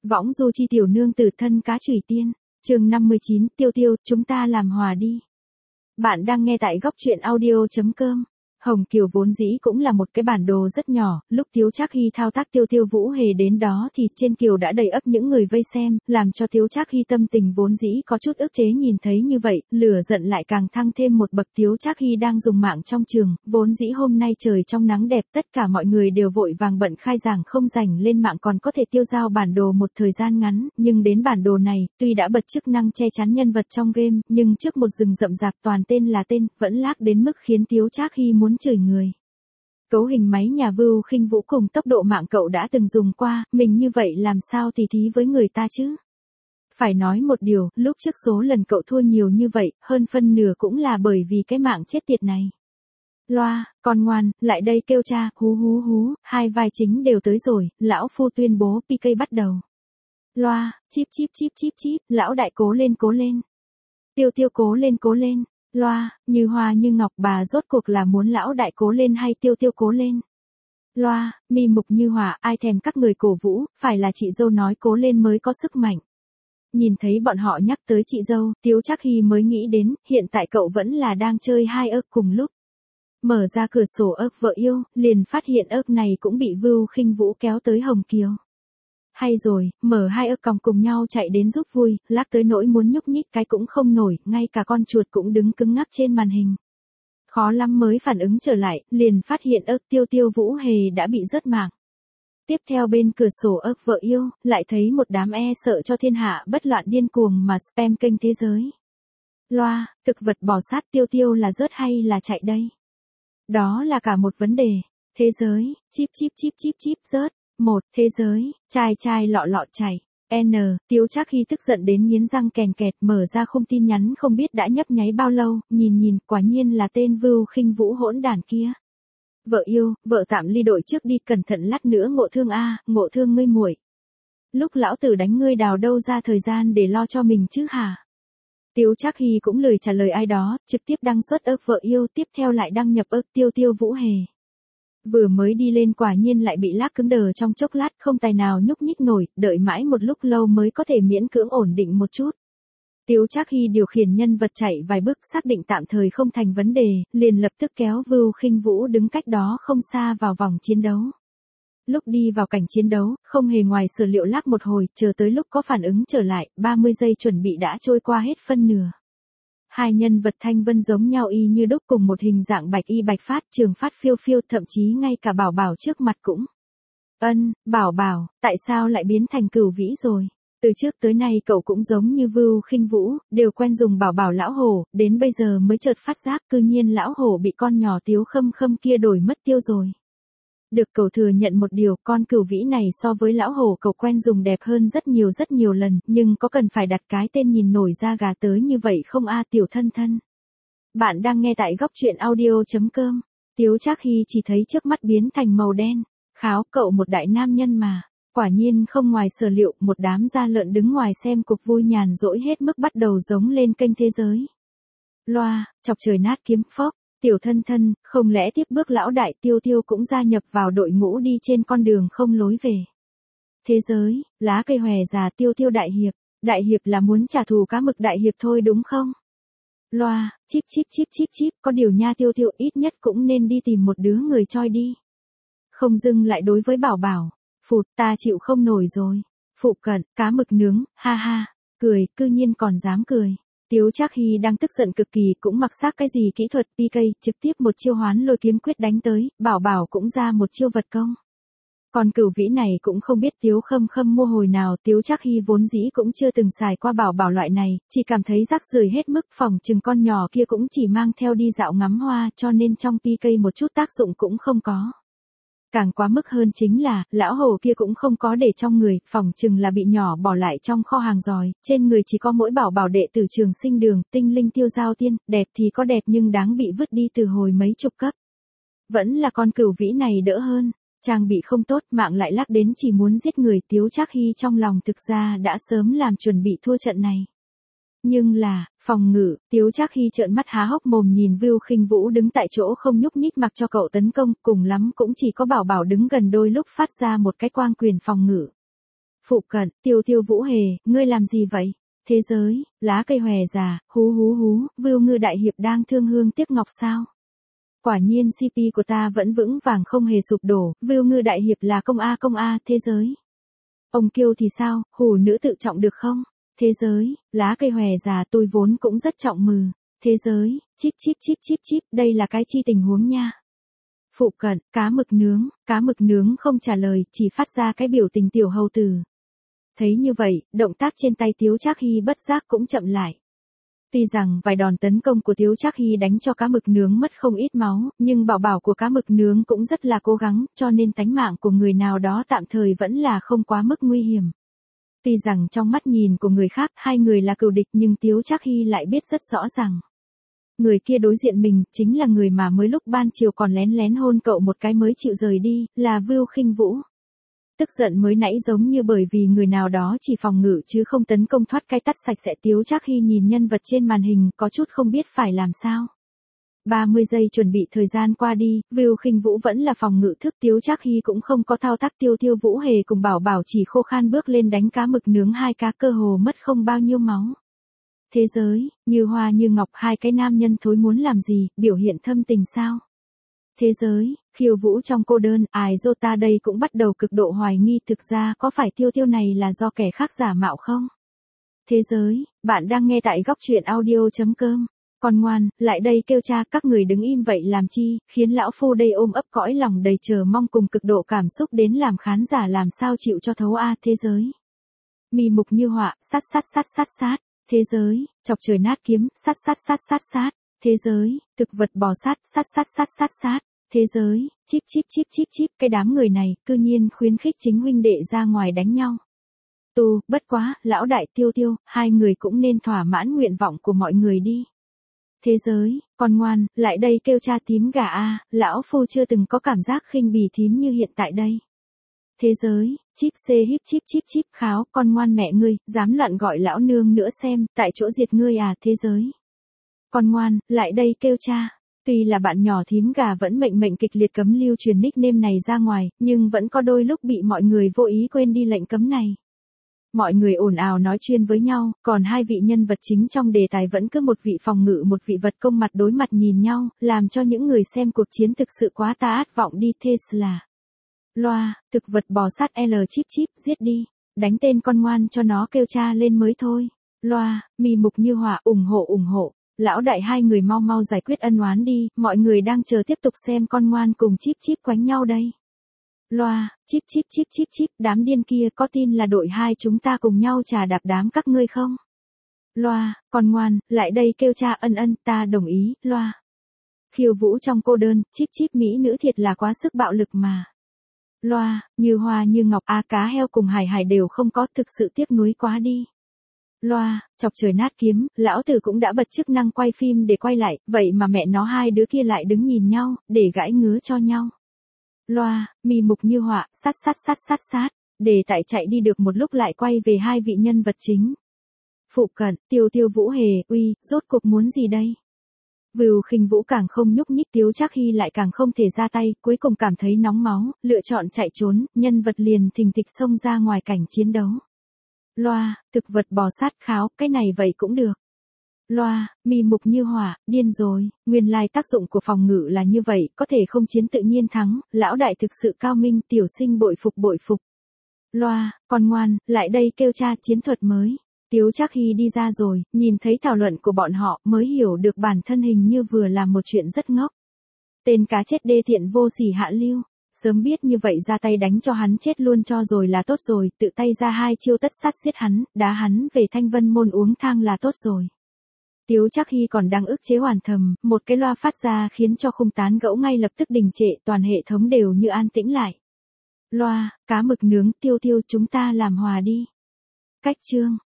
Võng du chi tiểu nương tử thân cá chủy tiên, chương 59, Tiêu Tiêu, chúng ta làm hòa đi. Bạn đang nghe tại góc truyện audio.com. Hồng Kiều vốn dĩ cũng là một cái bản đồ rất nhỏ, lúc Tiếu Trác Hy thao tác Tiêu Tiêu Vũ Hề đến đó thì trên kiều đã đầy ắp những người vây xem, làm cho Tiếu Trác Hy tâm tình vốn dĩ có chút ức chế nhìn thấy như vậy, lửa giận lại càng thăng thêm một bậc. Tiếu Trác Hy đang dùng mạng trong trường, vốn dĩ hôm nay trời trong nắng đẹp tất cả mọi người đều vội vàng bận khai giảng không rảnh lên mạng còn có thể tiêu dao bản đồ một thời gian ngắn, nhưng đến bản đồ này, tuy đã bật chức năng che chắn nhân vật trong game, nhưng trước một rừng rậm rạp toàn tên là tên, vẫn lag đến mức khiến Tiếu Trác Hy muốn chửi người. Cấu hình máy nhà Vưu Khinh Vũ cùng tốc độ mạng cậu đã từng dùng qua, mình như vậy làm sao tỉ thí với người ta chứ? Phải nói một điều, lúc trước số lần cậu thua nhiều như vậy, hơn phân nửa cũng là bởi vì cái mạng chết tiệt này. Loa, con ngoan, lại đây kêu cha, hú hú hú, hai vai chính đều tới rồi, lão phu tuyên bố PK bắt đầu. Loa, chip chip chip chip chip, lão đại cố lên cố lên. Tiêu Tiêu cố lên cố lên. Loa, như hoa như ngọc, bà rốt cuộc là muốn lão đại cố lên hay Tiêu Tiêu cố lên? Loa, mi mục như hỏa, ai thèm các người cổ vũ, phải là chị dâu nói cố lên mới có sức mạnh. Nhìn thấy bọn họ nhắc tới chị dâu, Tiếu Trác Hy mới nghĩ đến, hiện tại cậu vẫn là đang chơi hai ớc cùng lúc. Mở ra cửa sổ ớc vợ yêu, liền phát hiện ớc này cũng bị Vưu Khinh Vũ kéo tới Hồng Kiều. Hay rồi, mở hai ớc còng cùng nhau chạy đến giúp vui, lag tới nỗi muốn nhúc nhích cái cũng không nổi, ngay cả con chuột cũng đứng cứng ngắc trên màn hình. Khó lắm mới phản ứng trở lại, liền phát hiện ớc Tiêu Tiêu Vũ Hề đã bị rớt mạng. Tiếp theo bên cửa sổ ớc vợ yêu, lại thấy một đám e sợ cho thiên hạ bất loạn điên cuồng mà spam kênh thế giới. Loa, thực vật bò sát Tiêu Tiêu là rớt hay là chạy đây? Đó là cả một vấn đề. Thế giới, chip chip chip chip chip rớt. Một, thế giới, chai chai lọ lọ chảy. N, Tiếu Trác Hy tức giận đến nghiến răng kèn kẹt, mở ra khung tin nhắn không biết đã nhấp nháy bao lâu, nhìn, quả nhiên là tên Vưu Khinh Vũ hỗn đản kia. Vợ yêu, vợ tạm ly đội trước đi, cẩn thận lát nữa ngộ thương a, ngộ thương ngươi muội. Lúc lão tử đánh ngươi đào đâu ra thời gian để lo cho mình chứ hả? Tiếu Trác Hy cũng lười trả lời ai đó, trực tiếp đăng xuất ớc vợ yêu, tiếp theo lại đăng nhập ớc Tiêu Tiêu Vũ Hề. Vừa mới đi lên quả nhiên lại bị lag cứng đờ trong chốc lát, không tài nào nhúc nhích nổi, đợi mãi một lúc lâu mới có thể miễn cưỡng ổn định một chút. Tiếu Trác Hy điều khiển nhân vật chạy vài bước xác định tạm thời không thành vấn đề, liền lập tức kéo Vưu Khinh Vũ đứng cách đó không xa vào vòng chiến đấu. Lúc đi vào cảnh chiến đấu, không hề ngoài sở liệu lag một hồi, chờ tới lúc có phản ứng trở lại, 30 giây chuẩn bị đã trôi qua hết phân nửa. Hai nhân vật thanh vân giống nhau y như đúc, cùng một hình dạng bạch y bạch phát, trường phát phiêu phiêu, thậm chí ngay cả Bảo Bảo trước mặt cũng. Bảo Bảo, tại sao lại biến thành Cửu Vĩ rồi? Từ trước tới nay cậu cũng giống như Vưu Khinh Vũ, đều quen dùng Bảo Bảo lão hổ, đến bây giờ mới chợt phát giác cư nhiên lão hổ bị con nhỏ Tiếu Khâm Khâm kia đổi mất tiêu rồi. Được cậu thừa nhận một điều, con Cửu Vĩ này so với lão hổ cậu quen dùng đẹp hơn rất nhiều lần, nhưng có cần phải đặt cái tên nhìn nổi da gà tới như vậy không a tiểu thân thân? Bạn đang nghe tại góc truyện audio.com. Tiếu Trác Hy chỉ thấy trước mắt biến thành màu đen. Kháo, cậu một đại nam nhân mà. Quả nhiên không ngoài sở liệu, một đám da lợn đứng ngoài xem cuộc vui nhàn rỗi hết mức bắt đầu giống lên kênh thế giới. Loa, chọc trời nát kiếm phốc. Tiểu thân thân, không lẽ tiếp bước lão đại Tiêu Tiêu cũng gia nhập vào đội ngũ đi trên con đường không lối về? Thế giới, lá cây hòe già Tiêu Tiêu đại hiệp là muốn trả thù cá mực đại hiệp thôi đúng không? Loa, chip chip chip chip chip, có điều nha Tiêu Tiêu ít nhất cũng nên đi tìm một đứa người choi đi. Không dưng lại đối với Bảo Bảo, phụt ta chịu không nổi rồi. Phụ cận, cá mực nướng, ha ha, cười, cư nhiên còn dám cười. Tiếu Trác Hy đang tức giận cực kỳ cũng mặc xác cái gì kỹ thuật PK, trực tiếp một chiêu hoán lôi kiếm quyết đánh tới, Bảo Bảo cũng ra một chiêu vật công. Còn Cửu Vĩ này cũng không biết Tiếu Khâm Khâm mua hồi nào, Tiếu Trác Hy vốn dĩ cũng chưa từng xài qua Bảo Bảo loại này, chỉ cảm thấy rác rưởi hết mức, phòng chừng con nhỏ kia cũng chỉ mang theo đi dạo ngắm hoa cho nên trong PK một chút tác dụng cũng không có. Càng quá mức hơn chính là, lão hổ kia cũng không có để trong người, phỏng chừng là bị nhỏ bỏ lại trong kho hàng rồi, trên người chỉ có mỗi Bảo Bảo đệ tử trường sinh đường, tinh linh tiêu giao tiên, đẹp thì có đẹp nhưng đáng bị vứt đi từ hồi mấy chục cấp. Vẫn là con Cửu Vĩ này đỡ hơn, trang bị không tốt, mạng lại lag đến chỉ muốn giết người. Tiếu Trác Hy trong lòng thực ra đã sớm làm chuẩn bị thua trận này. Nhưng là, phòng ngự, Tiếu Trác Hy trợn mắt há hốc mồm nhìn Vưu Khinh Vũ đứng tại chỗ không nhúc nhích mặc cho cậu tấn công, cùng lắm cũng chỉ có Bảo Bảo đứng gần đôi lúc phát ra một cái quang quyền phòng ngự. Phụ cận, Tiêu Tiêu Vũ Hề, ngươi làm gì vậy? Thế giới, lá cây hòe già, hú hú hú, Vưu Ngư đại hiệp đang thương hương tiếc ngọc sao? Quả nhiên CP của ta vẫn vững vàng không hề sụp đổ, Vưu Ngư đại hiệp là công a, thế giới. Ông Kiêu thì sao, hủ nữ tự trọng được không? Thế giới, lá cây hòe già tôi vốn cũng rất trọng mừ. Thế giới, chip, đây là cái chi tình huống nha. Phụ cận, cá mực nướng không trả lời, chỉ phát ra cái biểu tình tiểu hầu tử. Thấy như vậy, động tác trên tay Tiếu Trác Hy bất giác cũng chậm lại. Tuy rằng vài đòn tấn công của Tiếu Trác Hy đánh cho cá mực nướng mất không ít máu, nhưng bảo bảo của cá mực nướng cũng rất là cố gắng, cho nên tánh mạng của người nào đó tạm thời vẫn là không quá mức nguy hiểm. Tuy rằng trong mắt nhìn của người khác hai người là cừu địch nhưng Tiếu Trác Hy lại biết rất rõ rằng người kia đối diện mình chính là người mà mới lúc ban chiều còn lén lén hôn cậu một cái mới chịu rời đi, là Vưu Khinh Vũ. Tức giận mới nãy giống như bởi vì người nào đó chỉ phòng ngự chứ không tấn công thoát cái tắt sạch sẽ. Tiếu Trác Hy nhìn nhân vật trên màn hình có chút không biết phải làm sao. 30 giây chuẩn bị thời gian qua đi, Vưu Khinh Vũ vẫn là phòng ngự thức. Tiếu Trác Hy cũng không có thao tác. Tiêu Tiêu Vũ Hề cùng bảo bảo chỉ khô khan bước lên đánh cá mực nướng hai cá cơ hồ mất không bao nhiêu máu. Thế giới, như hoa như ngọc hai cái nam nhân thối muốn làm gì, biểu hiện thâm tình sao? Thế giới, khiêu vũ trong cô đơn, ai Jota đây cũng bắt đầu cực độ hoài nghi thực ra có phải Tiêu Tiêu này là do kẻ khác giả mạo không? Thế giới, bạn đang nghe tại góc truyện audio.com. Con ngoan, lại đây kêu cha, các người đứng im vậy làm chi, khiến lão phu đây ôm ấp cõi lòng đầy chờ mong cùng cực độ cảm xúc đến làm khán giả làm sao chịu cho thấu a. Thế giới. Mì mục như họa, sát. Thế giới, chọc trời nát kiếm, sát. Thế giới, thực vật bò sát. Thế giới, chip, cái đám người này, cư nhiên khuyến khích chính huynh đệ ra ngoài đánh nhau. Bất quá, lão đại Tiêu Tiêu, hai người cũng nên thỏa mãn nguyện vọng của mọi người đi. Thế giới, con ngoan, lại đây kêu cha tím gà a, lão phu chưa từng có cảm giác khinh bỉ thím như hiện tại đây. Thế giới, chip, kháo, con ngoan mẹ ngươi, dám loạn gọi lão nương nữa xem, tại chỗ diệt ngươi à. Thế giới. Con ngoan, lại đây kêu cha. Tuy là bạn nhỏ thím gà vẫn mệnh kịch liệt cấm lưu truyền nickname này ra ngoài, nhưng vẫn có đôi lúc bị mọi người vô ý quên đi lệnh cấm này. Mọi người ồn ào nói chuyên với nhau, còn hai vị nhân vật chính trong đề tài vẫn cứ một vị phòng ngự một vị vật công mặt đối mặt nhìn nhau, làm cho những người xem cuộc chiến thực sự quá ta át vọng đi. Tesla. Loa, thực vật bò sát L chip, giết đi. Đánh tên con ngoan cho nó kêu cha lên mới thôi. Loa, mì mục như họa, ủng hộ. Lão đại hai người mau giải quyết ân oán đi, mọi người đang chờ tiếp tục xem con ngoan cùng chip quánh nhau đây. Loa, chip, đám điên kia có tin là đội hai chúng ta cùng nhau trà đạp đám các ngươi không? Loa, con ngoan, lại đây kêu cha ân, ta đồng ý, loa. Khiêu vũ trong cô đơn, chip mỹ nữ thiệt là quá sức bạo lực mà. Loa, như hoa như ngọc cá heo cùng hải đều không có, thực sự tiếc nuối quá đi. Loa, chọc trời nát kiếm, lão tử cũng đã bật chức năng quay phim để quay lại, vậy mà mẹ nó hai đứa kia lại đứng nhìn nhau, để gãi ngứa cho nhau. Loa, mì mục như họa, sát, để tại chạy đi được một lúc lại quay về hai vị nhân vật chính. Phụ cận, Tiêu Tiêu Vũ Hề, uy, rốt cuộc muốn gì đây? Vưu Khinh Vũ càng không nhúc nhích, Tiếu Trác Hy lại càng không thể ra tay, cuối cùng cảm thấy nóng máu, lựa chọn chạy trốn, nhân vật liền thình thịch xông ra ngoài cảnh chiến đấu. Loa, thực vật bò sát kháo, cái này vậy cũng được. Loa, mì mục như hỏa, điên rồi, nguyên lai tác dụng của phòng ngự là như vậy, có thể không chiến tự nhiên thắng, lão đại thực sự cao minh, tiểu sinh bội phục. Loa, con ngoan, lại đây kêu cha chiến thuật mới. Tiếu Trác Hy đi ra rồi, nhìn thấy thảo luận của bọn họ mới hiểu được bản thân hình như vừa làm một chuyện rất ngốc. Tên cá chết đê tiện vô sỉ hạ lưu. Sớm biết như vậy ra tay đánh cho hắn chết luôn cho rồi là tốt rồi, tự tay ra hai chiêu tất sát giết hắn, đá hắn về Thanh Vân môn uống thang là tốt rồi. Tiếu Trác Hy còn đang ức chế hoàn thầm, một cái loa phát ra khiến cho khung tán gẫu ngay lập tức đình trệ, toàn hệ thống đều như an tĩnh lại. Loa, cá mực nướng, Tiêu Tiêu chúng ta làm hòa đi. Cách chương.